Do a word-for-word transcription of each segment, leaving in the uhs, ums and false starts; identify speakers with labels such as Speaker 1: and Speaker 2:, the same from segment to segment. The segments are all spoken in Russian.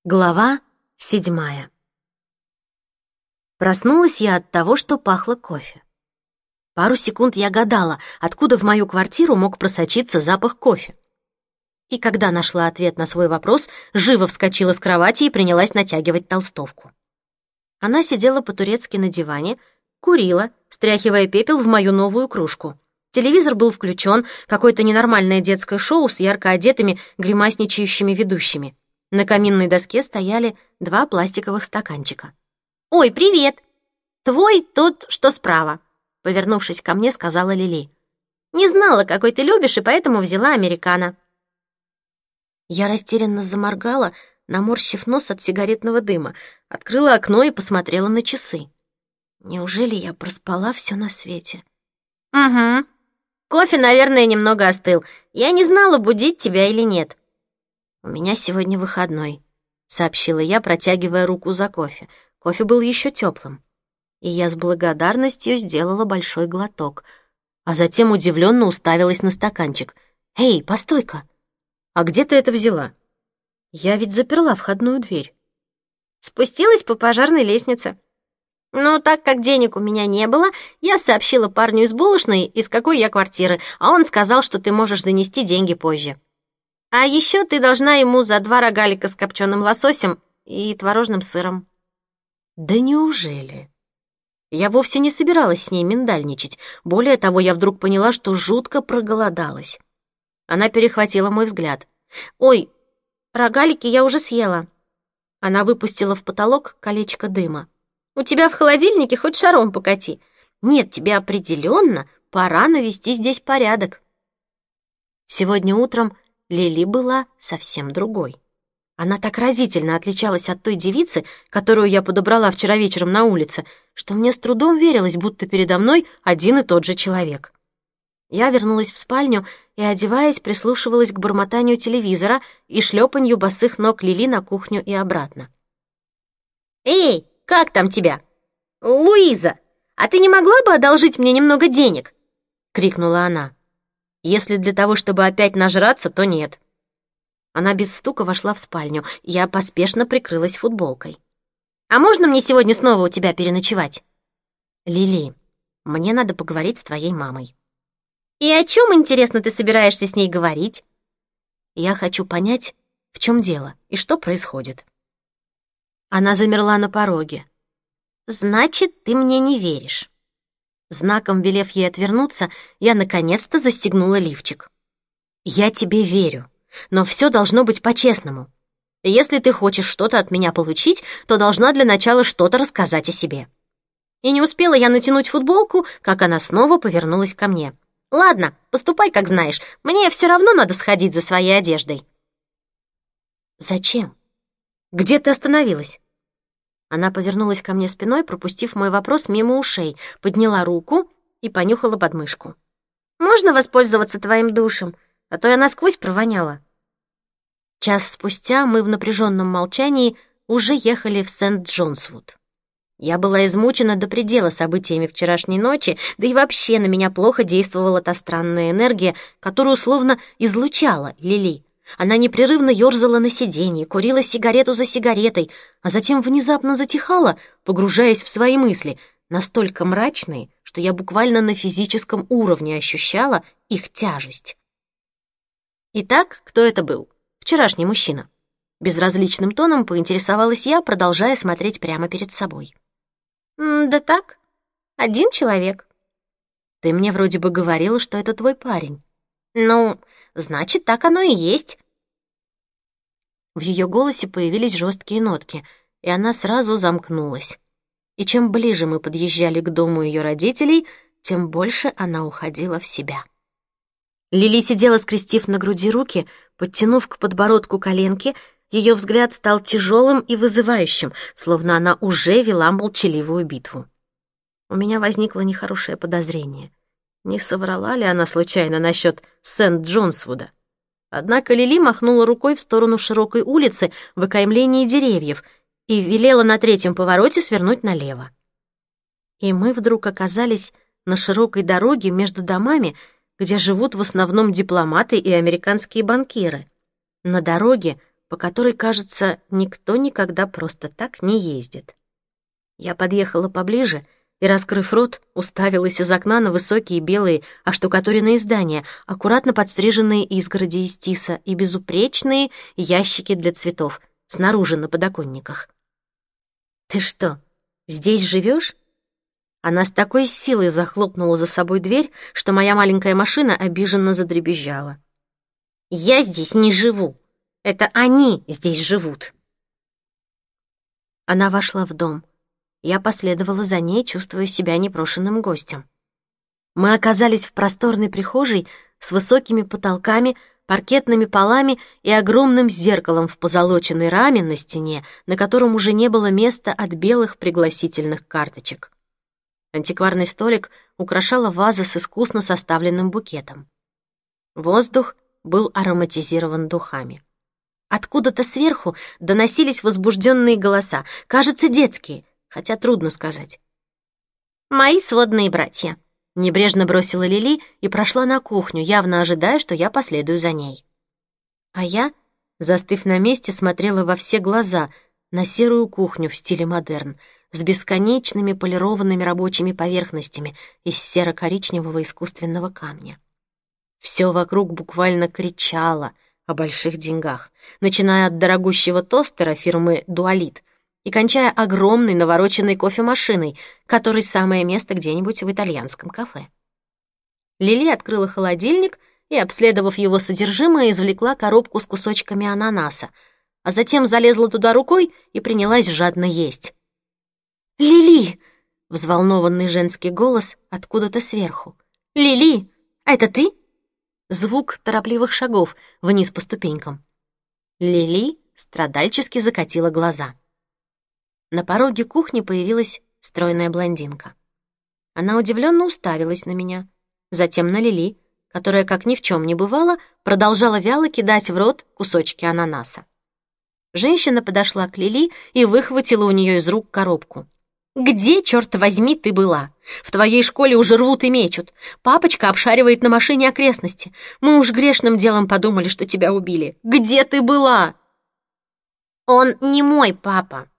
Speaker 1: Глава седьмая. Проснулась я от того, что пахло кофе. Пару секунд я гадала, откуда в мою квартиру мог просочиться запах кофе. И когда нашла ответ на свой вопрос, живо вскочила с кровати и принялась натягивать толстовку. Она сидела по-турецки на диване, курила, стряхивая пепел в мою новую кружку. Телевизор был включен, какое-то ненормальное детское шоу с ярко одетыми, гримасничающими ведущими. На каминной доске стояли два пластиковых стаканчика. «Ой, привет! Твой тот, что справа», — повернувшись ко мне, сказала Лили. «Не знала, какой ты любишь, и поэтому взяла американо». Я растерянно заморгала, наморщив нос от сигаретного дыма, открыла окно и посмотрела на часы. Неужели я проспала все на свете? «Угу. Кофе, наверное, немного остыл. Я не знала, будить тебя или нет». «У меня сегодня выходной», — сообщила я, протягивая руку за кофе. Кофе был еще теплым. И я с благодарностью сделала большой глоток, а затем удивленно уставилась на стаканчик. «Эй, постой-ка! А где ты это взяла? Я ведь заперла входную дверь». «Спустилась по пожарной лестнице. Ну, так как денег у меня не было, я сообщила парню из булочной, из какой я квартиры, а он сказал, что ты можешь занести деньги позже. А еще ты должна ему за два рогалика с копченым лососем и творожным сыром». «Да неужели?» Я вовсе не собиралась с ней миндальничать. Более того, я вдруг поняла, что жутко проголодалась. Она перехватила мой взгляд. «Ой, рогалики я уже съела». Она выпустила в потолок колечко дыма. «У тебя в холодильнике хоть шаром покати. Нет, тебе определенно пора навести здесь порядок». Сегодня утром Лили была совсем другой. Она так разительно отличалась от той девицы, которую я подобрала вчера вечером на улице, что мне с трудом верилось, будто передо мной один и тот же человек. Я вернулась в спальню и, одеваясь, прислушивалась к бормотанию телевизора и шлепанью босых ног Лили на кухню и обратно. «Эй, как там тебя? Луиза, а ты не могла бы одолжить мне немного денег?» — крикнула она. Если для того, чтобы опять нажраться, то нет. Она без стука вошла в спальню. Я поспешно прикрылась футболкой. «А можно мне сегодня снова у тебя переночевать?» «Лили, мне надо поговорить с твоей мамой». «И о чем, интересно, ты собираешься с ней говорить?» «Я хочу понять, в чем дело и что происходит». Она замерла на пороге. «Значит, ты мне не веришь». Знаком велев ей отвернуться, я наконец-то застегнула лифчик. «Я тебе верю, но все должно быть по-честному. Если ты хочешь что-то от меня получить, то должна для начала что-то рассказать о себе». И не успела я натянуть футболку, как она снова повернулась ко мне. «Ладно, поступай, как знаешь. Мне все равно надо сходить за своей одеждой». «Зачем? Где ты остановилась?» Она повернулась ко мне спиной, пропустив мой вопрос мимо ушей, подняла руку и понюхала подмышку. «Можно воспользоваться твоим душем? А то я насквозь провоняла». Час спустя мы в напряженном молчании уже ехали в Сент-Джонсвуд. Я была измучена до предела событиями вчерашней ночи, да и вообще на меня плохо действовала та странная энергия, которую словно излучала Лили. Она непрерывно ёрзала на сиденье, курила сигарету за сигаретой, а затем внезапно затихала, погружаясь в свои мысли, настолько мрачные, что я буквально на физическом уровне ощущала их тяжесть. Итак, кто это был? Вчерашний мужчина. Безразличным тоном поинтересовалась я, продолжая смотреть прямо перед собой. «Да так, один человек». «Ты мне вроде бы говорила, что это твой парень». «Ну, значит, так оно и есть». В ее голосе появились жесткие нотки, и она сразу замкнулась. И чем ближе мы подъезжали к дому ее родителей, тем больше она уходила в себя. Лили сидела, скрестив на груди руки, подтянув к подбородку коленки. Ее взгляд стал тяжелым и вызывающим, словно она уже вела молчаливую битву. У меня возникло нехорошее подозрение. Не соврала ли она случайно насчет Сент-Джонсвуда? Однако Лили махнула рукой в сторону широкой улицы в окаймлении деревьев и велела на третьем повороте свернуть налево. И мы вдруг оказались на широкой дороге между домами, где живут в основном дипломаты и американские банкиры. На дороге, по которой, кажется, никто никогда просто так не ездит. Я подъехала поближе и, раскрыв рот, уставилась из окна на высокие белые оштукатуренные здания, аккуратно подстриженные изгороди из тиса и безупречные ящики для цветов снаружи на подоконниках. «Ты что, здесь живешь?» Она с такой силой захлопнула за собой дверь, что моя маленькая машина обиженно задребезжала. «Я здесь не живу. Это они здесь живут». Она вошла в дом. Я последовала за ней, чувствуя себя непрошенным гостем. Мы оказались в просторной прихожей с высокими потолками, паркетными полами и огромным зеркалом в позолоченной раме на стене, на котором уже не было места от белых пригласительных карточек. Антикварный столик украшала ваза с искусно составленным букетом. Воздух был ароматизирован духами. Откуда-то сверху доносились возбужденные голоса, кажется, детские, хотя трудно сказать. «Мои сводные братья», — небрежно бросила Лили и прошла на кухню, явно ожидая, что я последую за ней. А я, застыв на месте, смотрела во все глаза на серую кухню в стиле модерн, с бесконечными полированными рабочими поверхностями из серо-коричневого искусственного камня. Все вокруг буквально кричало о больших деньгах, начиная от дорогущего тостера фирмы «Дуалит» и кончая огромной навороченной кофемашиной, которой самое место где-нибудь в итальянском кафе. Лили открыла холодильник и, обследовав его содержимое, извлекла коробку с кусочками ананаса, а затем залезла туда рукой и принялась жадно есть. «Лили!» — взволнованный женский голос откуда-то сверху. «Лили, это ты?» Звук торопливых шагов вниз по ступенькам. Лили страдальчески закатила глаза. На пороге кухни появилась стройная блондинка. Она удивленно уставилась на меня, затем на Лили, которая, как ни в чем не бывало, продолжала вяло кидать в рот кусочки ананаса. Женщина подошла к Лили и выхватила у нее из рук коробку. «Где, черт возьми, ты была? В твоей школе уже рвут и мечут. Папочка обшаривает на машине окрестности. Мы уж грешным делом подумали, что тебя убили. Где ты была?» «Он не мой папа».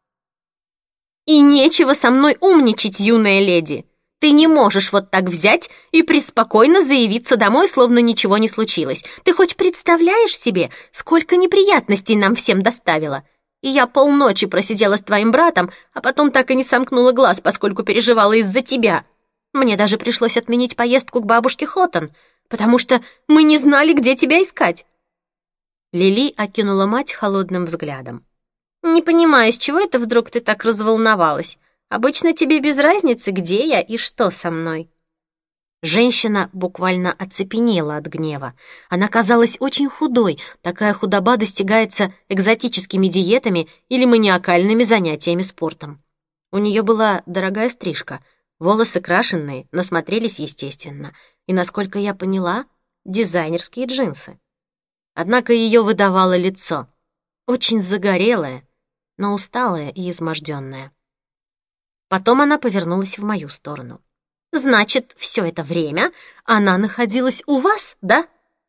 Speaker 1: «И нечего со мной умничать, юная леди. Ты не можешь вот так взять и преспокойно заявиться домой, словно ничего не случилось. Ты хоть представляешь себе, сколько неприятностей нам всем доставила? И я полночи просидела с твоим братом, а потом так и не сомкнула глаз, поскольку переживала из-за тебя. Мне даже пришлось отменить поездку к бабушке Хоттон, потому что мы не знали, где тебя искать». Лили окинула мать холодным взглядом. «Не понимаю, с чего это вдруг ты так разволновалась? Обычно тебе без разницы, где я и что со мной». Женщина буквально оцепенела от гнева. Она казалась очень худой, такая худоба достигается экзотическими диетами или маниакальными занятиями спортом. У нее была дорогая стрижка, волосы крашенные, но смотрелись естественно, и, насколько я поняла, дизайнерские джинсы. Однако ее выдавало лицо, очень загорелое, но усталое и изможденное. Потом она повернулась в мою сторону. «Значит, все это время она находилась у вас, да?»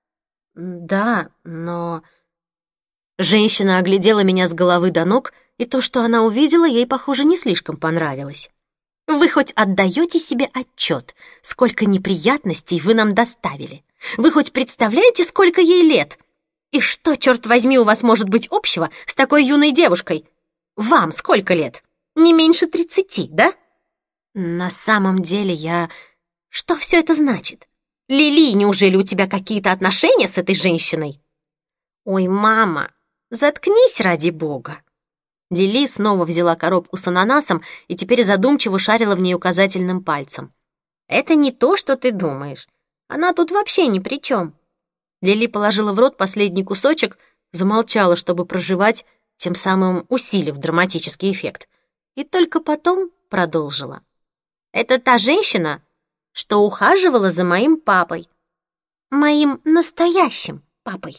Speaker 1: «Да, но...» Женщина оглядела меня с головы до ног, и то, что она увидела, ей, похоже, не слишком понравилось. «Вы хоть отдаете себе отчет, сколько неприятностей вы нам доставили? Вы хоть представляете, сколько ей лет? И что, черт возьми, у вас может быть общего с такой юной девушкой? Вам сколько лет? Не меньше тридцати, да?» «На самом деле я...» «Что все это значит? Лили, неужели у тебя какие-то отношения с этой женщиной?» «Ой, мама, заткнись ради бога!» Лили снова взяла коробку с ананасом и теперь задумчиво шарила в ней указательным пальцем. «Это не то, что ты думаешь. Она тут вообще ни при чем». Лили положила в рот последний кусочек, замолчала, чтобы прожевать, тем самым усилив драматический эффект, и только потом продолжила. «Это та женщина, что ухаживала за моим папой. Моим настоящим папой».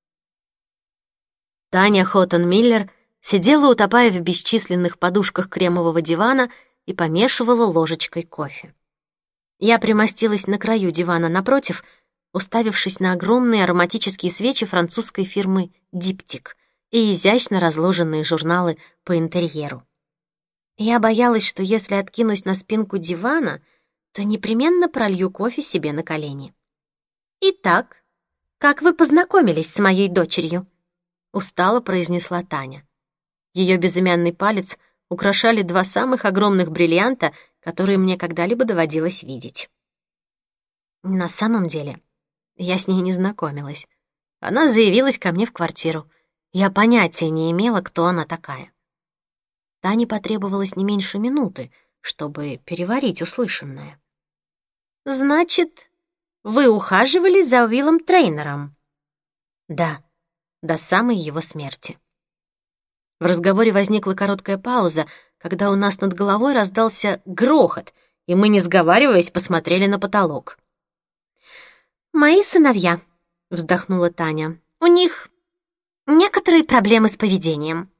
Speaker 1: Таня Хоттон-Миллер сидела, утопая в бесчисленных подушках кремового дивана, и помешивала ложечкой кофе. Я примостилась на краю дивана напротив, уставившись на огромные ароматические свечи французской фирмы «Диптик» и изящно разложенные журналы по интерьеру. Я боялась, что если откинусь на спинку дивана, то непременно пролью кофе себе на колени. «Итак, как вы познакомились с моей дочерью?» — устало произнесла Таня. Ее безымянный палец украшали два самых огромных бриллианта, которые мне когда-либо доводилось видеть. На самом деле, я с ней не знакомилась. Она заявилась ко мне в квартиру. Я понятия не имела, кто она такая. Тане потребовалось не меньше минуты, чтобы переварить услышанное. «Значит, вы ухаживали за Уиллом Трейнером?» «Да, до самой его смерти». В разговоре возникла короткая пауза, когда у нас над головой раздался грохот, и мы, не сговариваясь, посмотрели на потолок. «Мои сыновья», — вздохнула Таня, — «у них некоторые проблемы с поведением».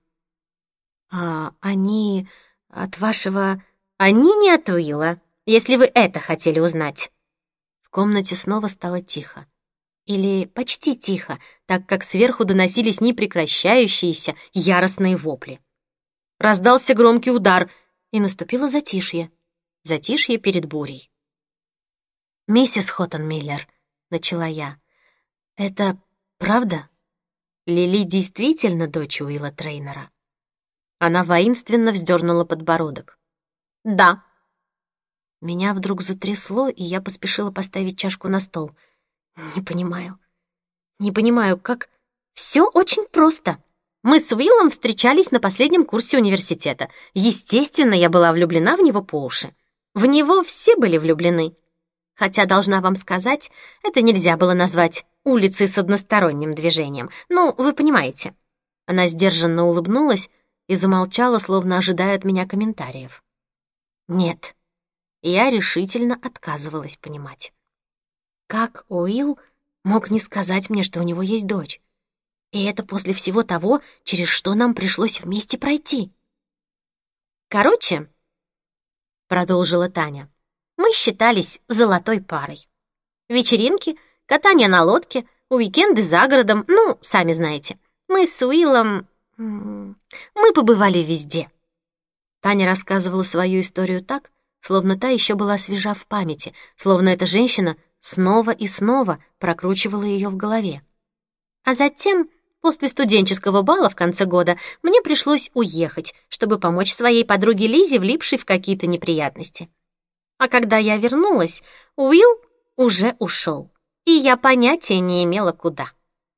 Speaker 1: «А они от вашего...» «Они не от Уилла, если вы это хотели узнать». В комнате снова стало тихо. Или почти тихо, так как сверху доносились непрекращающиеся яростные вопли. Раздался громкий удар, и наступило затишье. Затишье перед бурей. «Миссис Хоттенмиллер», — начала я, — «это правда? Лили действительно дочь Уилла Трейнера?» Она воинственно вздернула подбородок. «Да». Меня вдруг затрясло, и я поспешила поставить чашку на стол. «Не понимаю. Не понимаю, как...» «Все очень просто. Мы с Уиллом встречались на последнем курсе университета. Естественно, я была влюблена в него по уши. В него все были влюблены. Хотя, должна вам сказать, это нельзя было назвать улицей с односторонним движением. Ну, вы понимаете». Она сдержанно улыбнулась и замолчала, словно ожидая от меня комментариев. Нет, я решительно отказывалась понимать. Как Уилл мог не сказать мне, что у него есть дочь? И это после всего того, через что нам пришлось вместе пройти. «Короче», — продолжила Таня, — «мы считались золотой парой. Вечеринки, катание на лодке, уикенды за городом, ну, сами знаете. Мы с Уиллом... мы побывали везде». Таня рассказывала свою историю так, словно та еще была свежа в памяти, словно эта женщина снова и снова прокручивала ее в голове. А затем, после студенческого бала в конце года, мне пришлось уехать, чтобы помочь своей подруге Лизе, влипшей в какие-то неприятности. А когда я вернулась, Уилл уже ушел, и я понятия не имела, куда.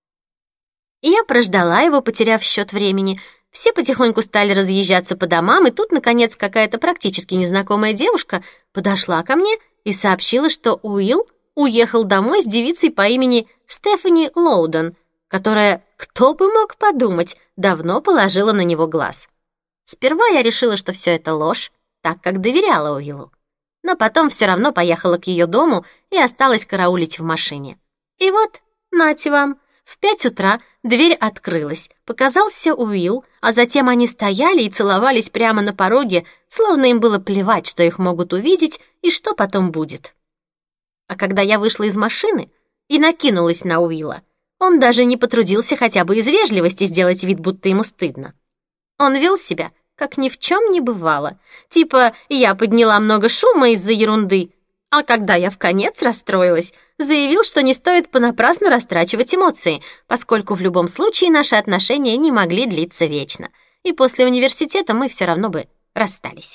Speaker 1: Я прождала его, потеряв счет времени. Все потихоньку стали разъезжаться по домам, и тут, наконец, какая-то практически незнакомая девушка подошла ко мне и сообщила, что Уилл уехал домой с девицей по имени Стефани Лоудон, которая, кто бы мог подумать, давно положила на него глаз. Сперва я решила, что все это ложь, так как доверяла Уиллу. Но потом все равно поехала к ее дому и осталась караулить в машине. И вот, нате вам, в пять утра дверь открылась, показался Уилл, а затем они стояли и целовались прямо на пороге, словно им было плевать, что их могут увидеть и что потом будет. А когда я вышла из машины и накинулась на Уилла, он даже не потрудился хотя бы из вежливости сделать вид, будто ему стыдно. Он вел себя, как ни в чем не бывало, типа «я подняла много шума из-за ерунды», а когда я вконец расстроилась, заявил, что не стоит понапрасну растрачивать эмоции, поскольку в любом случае наши отношения не могли длиться вечно, и после университета мы все равно бы расстались.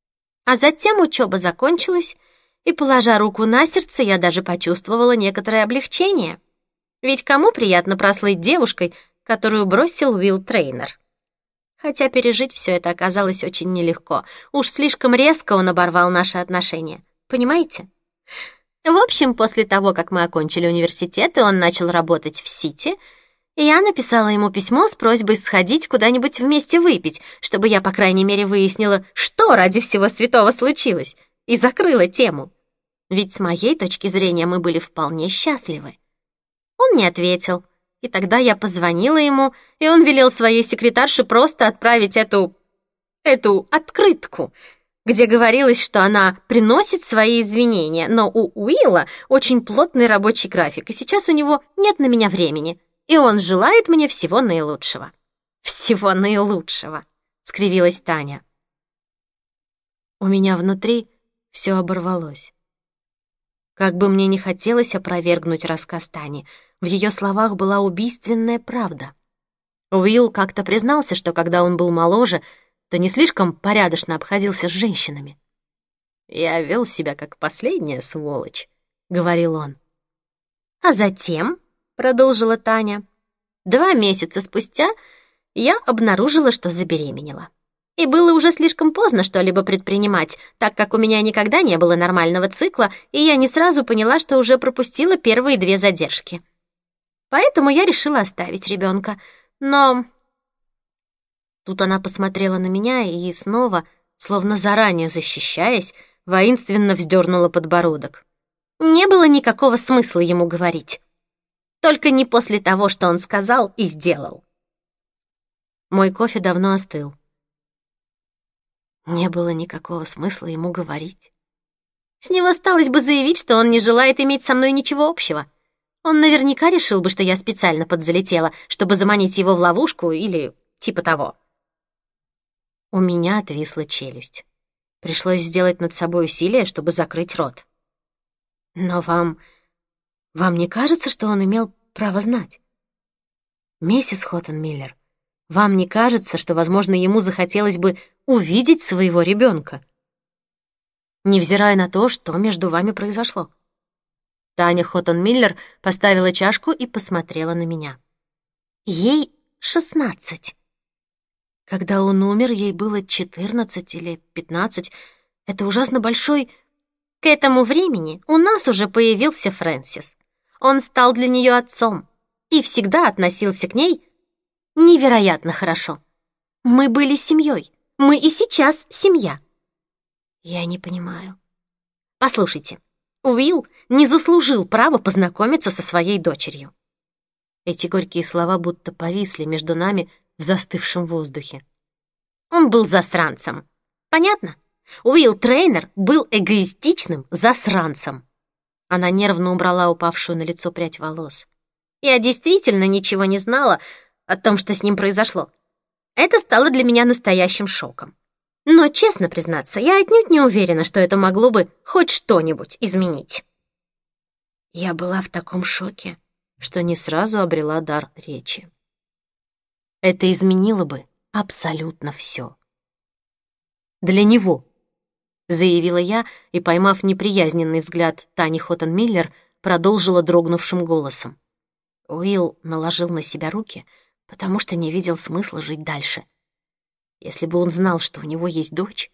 Speaker 1: А затем учеба закончилась, и, положа руку на сердце, я даже почувствовала некоторое облегчение. Ведь кому приятно прослыть девушкой, которую бросил Уилл Трейнер? Хотя пережить все это оказалось очень нелегко. Уж слишком резко он оборвал наши отношения. Понимаете? В общем, после того, как мы окончили университет, и он начал работать в Сити, я написала ему письмо с просьбой сходить куда-нибудь вместе выпить, чтобы я, по крайней мере, выяснила, что ради всего святого случилось, и закрыла тему. Ведь с моей точки зрения мы были вполне счастливы. Он не ответил, и тогда я позвонила ему, и он велел своей секретарше просто отправить эту... эту открытку, где говорилось, что она приносит свои извинения, но у Уилла очень плотный рабочий график, и сейчас у него нет на меня времени, и он желает мне всего наилучшего. «Всего наилучшего», — скривилась Таня. У меня внутри все оборвалось. Как бы мне ни хотелось опровергнуть рассказ Тани, в ее словах была убийственная правда. Уилл как-то признался, что когда он был моложе, то не слишком порядочно обходился с женщинами. «Я вел себя как последняя сволочь», — говорил он. «А затем», — продолжила Таня, — «два месяца спустя я обнаружила, что забеременела. И было уже слишком поздно что-либо предпринимать, так как у меня никогда не было нормального цикла, и я не сразу поняла, что уже пропустила первые две задержки. Поэтому я решила оставить ребенка. Но...» Тут она посмотрела на меня и снова, словно заранее защищаясь, воинственно вздернула подбородок. Не было никакого смысла ему говорить. Только не после того, что он сказал и сделал. Мой кофе давно остыл. Не было никакого смысла ему говорить. С него осталось бы заявить, что он не желает иметь со мной ничего общего. Он наверняка решил бы, что я специально подзалетела, чтобы заманить его в ловушку или типа того. У меня отвисла челюсть. Пришлось сделать над собой усилие, чтобы закрыть рот. Но вам... вам не кажется, что он имел право знать? Миссис Хоттон-Миллер, вам не кажется, что, возможно, ему захотелось бы увидеть своего ребенка, невзирая на то, что между вами произошло? Таня Хоттон-Миллер поставила чашку и посмотрела на меня. Ей шестнадцать. Когда он умер, ей было четырнадцать или пятнадцать. Это ужасно большой... К этому времени у нас уже появился Фрэнсис. Он стал для нее отцом и всегда относился к ней невероятно хорошо. Мы были семьей. Мы и сейчас семья. Я не понимаю. Послушайте, Уилл не заслужил права познакомиться со своей дочерью. Эти горькие слова будто повисли между нами в застывшем воздухе. Он был засранцем. Понятно? Уилл Трейнер был эгоистичным засранцем. Она нервно убрала упавшую на лицо прядь волос. Я действительно ничего не знала о том, что с ним произошло. Это стало для меня настоящим шоком. Но, честно признаться, я отнюдь не уверена, что это могло бы хоть что-нибудь изменить. Я была в таком шоке, что не сразу обрела дар речи. Это изменило бы абсолютно все. Для него, заявила я и, поймав неприязненный взгляд Тани Хоттон-Миллер, продолжила дрогнувшим голосом. Уилл наложил на себя руки, потому что не видел смысла жить дальше. Если бы он знал, что у него есть дочь...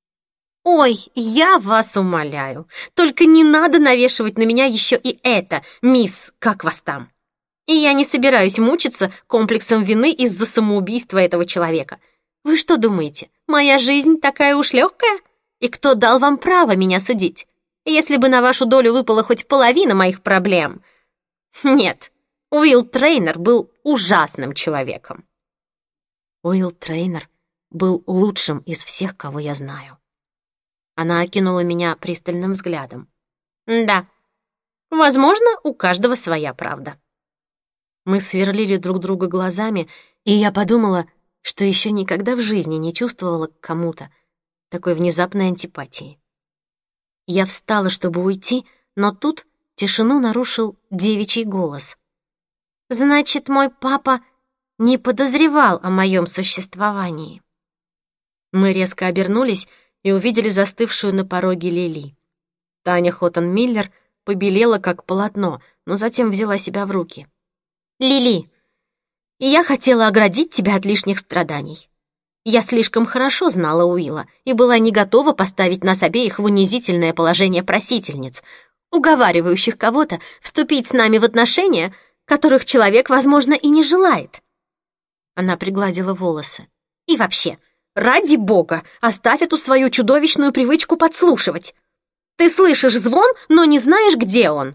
Speaker 1: Ой, я вас умоляю, только не надо навешивать на меня еще и это, мисс, как вас там. И я не собираюсь мучиться комплексом вины из-за самоубийства этого человека. Вы что думаете, моя жизнь такая уж легкая? И кто дал вам право меня судить? Если бы на вашу долю выпала хоть половина моих проблем... Нет, Уилл Трейнер был ужасным человеком. Уилл Трейнер был лучшим из всех, кого я знаю. Она окинула меня пристальным взглядом. Да, возможно, у каждого своя правда. Мы сверлили друг друга глазами, и я подумала, что еще никогда в жизни не чувствовала к кому-то такой внезапной антипатии. Я встала, чтобы уйти, но тут тишину нарушил девичий голос. «Значит, мой папа не подозревал о моем существовании». Мы резко обернулись и увидели застывшую на пороге Лили. Таня Хоттон-Миллер побелела, как полотно, но затем взяла себя в руки. «Лили, я хотела оградить тебя от лишних страданий. Я слишком хорошо знала Уилла и была не готова поставить нас обеих в унизительное положение просительниц, уговаривающих кого-то вступить с нами в отношения, которых человек, возможно, и не желает». Она пригладила волосы. «И вообще, ради бога, оставь эту свою чудовищную привычку подслушивать. Ты слышишь звон, но не знаешь, где он».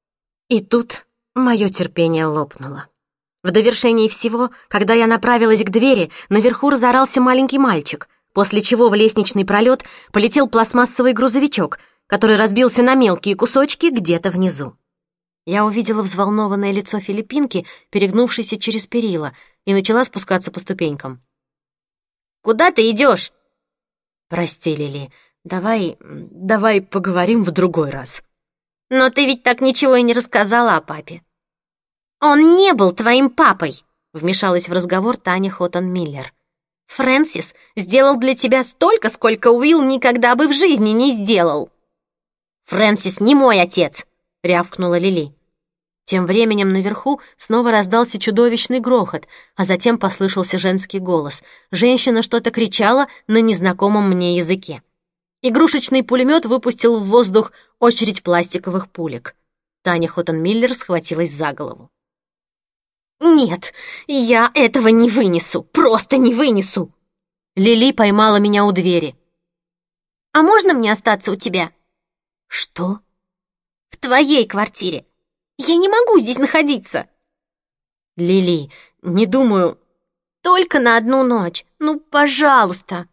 Speaker 1: И тут мое терпение лопнуло. В довершении всего, когда я направилась к двери, наверху разорался маленький мальчик, после чего в лестничный пролет полетел пластмассовый грузовичок, который разбился на мелкие кусочки где-то внизу. Я увидела взволнованное лицо филиппинки, перегнувшейся через перила, и начала спускаться по ступенькам.
Speaker 2: «Куда ты идешь?»
Speaker 1: «Прости, Лили, давай, давай поговорим в другой раз».
Speaker 2: «Но ты ведь так ничего и не рассказала о папе». «Он не был твоим папой», — вмешалась в разговор Таня Хоттон-Миллер. «Фрэнсис сделал для тебя столько, сколько Уилл никогда бы в жизни не сделал». «Фрэнсис не мой отец», — рявкнула Лили.
Speaker 1: Тем временем наверху снова раздался чудовищный грохот, а затем послышался женский голос. Женщина что-то кричала на незнакомом мне языке. Игрушечный пулемет выпустил в воздух очередь пластиковых пулек. Таня Хоттон-Миллер схватилась за голову.
Speaker 2: «Нет, я этого не вынесу, просто не вынесу!»
Speaker 1: Лили поймала меня у двери.
Speaker 2: «А можно мне остаться у тебя?»
Speaker 1: «Что?»
Speaker 2: «В твоей квартире. Я не могу здесь находиться!»
Speaker 1: «Лили, не думаю...»
Speaker 2: «Только на одну ночь. Ну, пожалуйста!»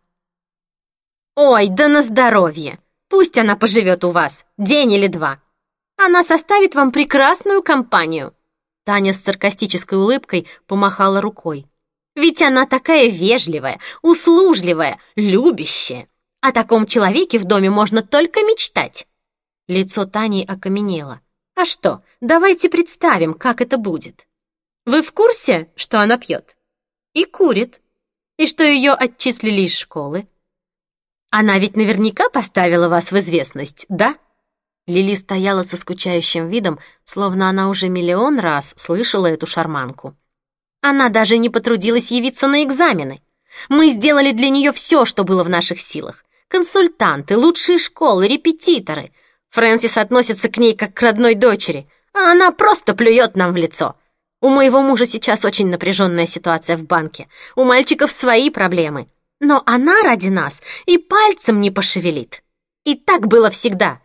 Speaker 1: «Ой, да на здоровье! Пусть она поживет у вас день или два. Она составит вам прекрасную компанию!» Таня с саркастической улыбкой помахала рукой. «Ведь она такая вежливая, услужливая, любящая. О таком человеке в доме можно только мечтать». Лицо Тани окаменело. «А что, давайте представим, как это будет. Вы в курсе, что она пьет? И курит? И что ее отчислили из школы? Она ведь наверняка поставила вас в известность, да?» Лили стояла со скучающим видом, словно она уже миллион раз слышала эту шарманку. «Она даже не потрудилась явиться на экзамены. Мы сделали для нее все, что было в наших силах. Консультанты, лучшие школы, репетиторы. Фрэнсис относится к ней как к родной дочери, а она просто плюет нам в лицо. У моего мужа сейчас очень напряженная ситуация в банке. У мальчиков свои проблемы. Но она ради нас и пальцем не пошевелит. И так было всегда».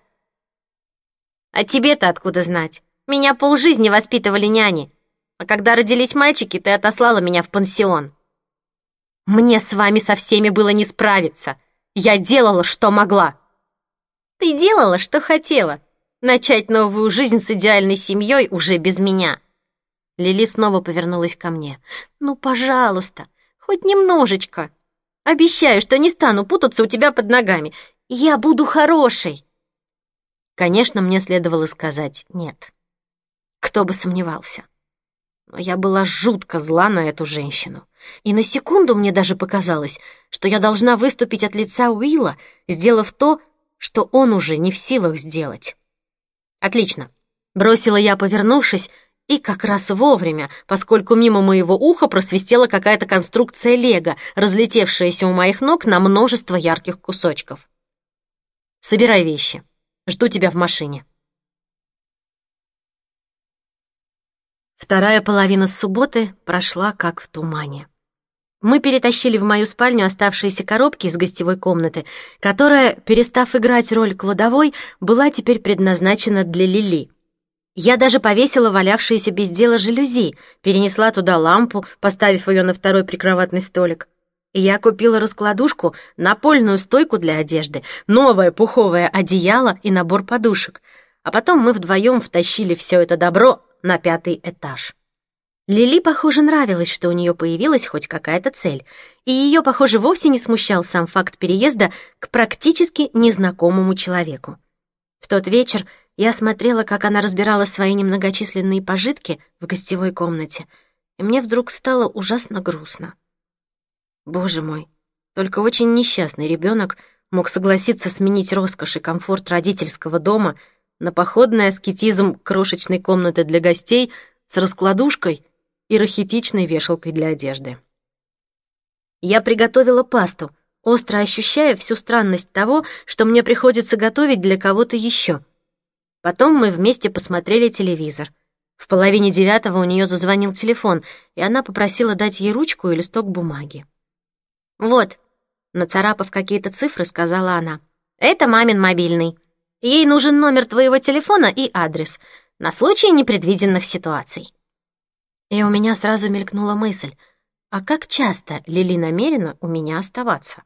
Speaker 2: «А тебе-то откуда знать? Меня полжизни воспитывали няни. А когда родились мальчики, ты отослала меня в пансион».
Speaker 1: «Мне с вами со всеми было не справиться. Я делала, что могла».
Speaker 2: «Ты делала, что хотела. Начать новую жизнь с идеальной семьей уже без меня».
Speaker 1: Лили снова повернулась ко мне. «Ну, пожалуйста, хоть немножечко. Обещаю, что не стану путаться у тебя под ногами. Я буду хорошей». Конечно, мне следовало сказать «нет». Кто бы сомневался. Но я была жутко зла на эту женщину. И на секунду мне даже показалось, что я должна выступить от лица Уилла, сделав то, что он уже не в силах сделать. «Отлично», — бросила я, повернувшись, и как раз вовремя, поскольку мимо моего уха просвистела какая-то конструкция лего, разлетевшаяся у моих ног на множество ярких кусочков. «Собирай вещи. Жду тебя в машине». Вторая половина субботы прошла как в тумане. Мы перетащили в мою спальню оставшиеся коробки из гостевой комнаты, которая, перестав играть роль кладовой, была теперь предназначена для Лили. Я даже повесила валявшиеся без дела жалюзи, перенесла туда лампу, поставив ее на второй прикроватный столик. Я купила раскладушку, напольную стойку для одежды, новое пуховое одеяло и набор подушек. А потом мы вдвоем втащили все это добро на пятый этаж. Лили, похоже, нравилось, что у нее появилась хоть какая-то цель, и ее, похоже, вовсе не смущал сам факт переезда к практически незнакомому человеку. В тот вечер я смотрела, как она разбирала свои немногочисленные пожитки в гостевой комнате, и мне вдруг стало ужасно грустно. Боже мой, только очень несчастный ребенок мог согласиться сменить роскошь и комфорт родительского дома на походный аскетизм крошечной комнаты для гостей с раскладушкой и рахитичной вешалкой для одежды. Я приготовила пасту, остро ощущая всю странность того, что мне приходится готовить для кого-то еще. Потом мы вместе посмотрели телевизор. В половине девятого у нее зазвонил телефон, и она попросила дать ей ручку и листок бумаги. «Вот», — нацарапав какие-то цифры, сказала она, — «это мамин мобильный. Ей нужен номер твоего телефона и адрес на случай непредвиденных ситуаций». И у меня сразу мелькнула мысль, а как часто Лили намерена у меня оставаться?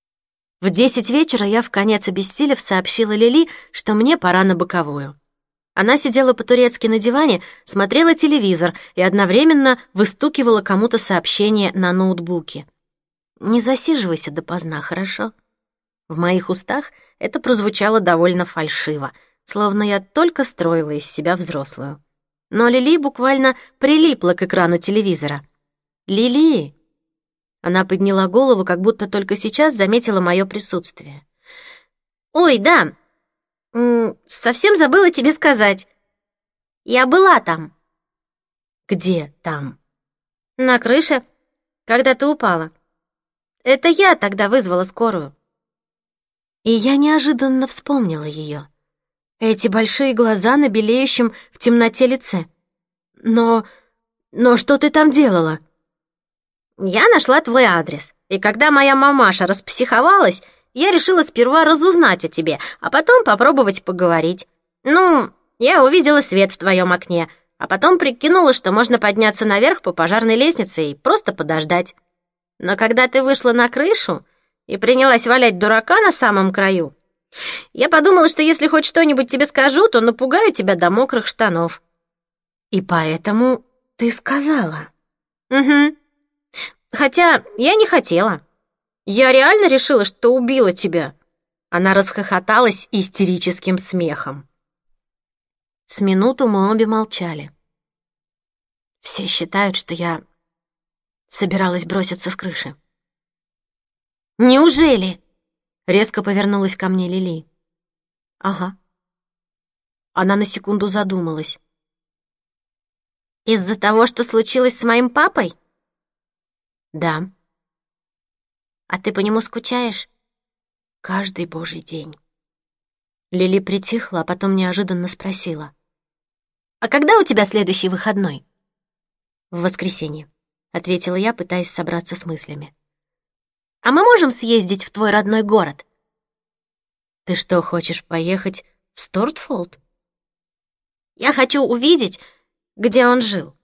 Speaker 1: В десять вечера я, вконец обессилев, сообщила Лили, что мне пора на боковую. Она сидела по-турецки на диване, смотрела телевизор и одновременно выстукивала кому-то сообщение на ноутбуке. «Не засиживайся допоздна, хорошо?» В моих устах это прозвучало довольно фальшиво, словно я только строила из себя взрослую. Но Лили буквально прилипла к экрану телевизора. «Лили!» Она подняла голову, как будто только сейчас заметила мое присутствие.
Speaker 2: «Ой, да, совсем забыла тебе сказать. Я была там».
Speaker 1: «Где там?»
Speaker 2: «На крыше, когда ты упала. Это я тогда вызвала скорую».
Speaker 1: И я неожиданно вспомнила ее. Эти большие глаза на белеющем в темноте лице. «Но... но что ты там делала?»
Speaker 2: «Я нашла твой адрес, и когда моя мамаша распсиховалась, я решила сперва разузнать о тебе, а потом попробовать поговорить. Ну, я увидела свет в твоем окне, а потом прикинула, что можно подняться наверх по пожарной лестнице и просто подождать. Но когда ты вышла на крышу и принялась валять дурака на самом краю, я подумала, что если хоть что-нибудь тебе скажу, то напугаю тебя до мокрых штанов».
Speaker 1: «И поэтому ты сказала?»
Speaker 2: «Угу. Хотя я не хотела. Я реально решила, что убила тебя».
Speaker 1: Она расхохоталась истерическим смехом. С минуту мы обе молчали. Все считают, что я собиралась броситься с крыши.
Speaker 2: «Неужели?»
Speaker 1: — резко повернулась ко мне Лили. «Ага». Она на секунду задумалась.
Speaker 2: «Из-за того, что случилось с моим папой?»
Speaker 1: «Да».
Speaker 2: «А ты по нему скучаешь?»
Speaker 1: «Каждый божий день». Лили притихла, а потом неожиданно спросила. «А когда у тебя следующий выходной?» «В воскресенье», — ответила я, пытаясь собраться с мыслями. «А мы можем съездить в твой родной город?» «Ты что, хочешь поехать в Стортфолд?»
Speaker 2: «Я хочу увидеть, где он жил».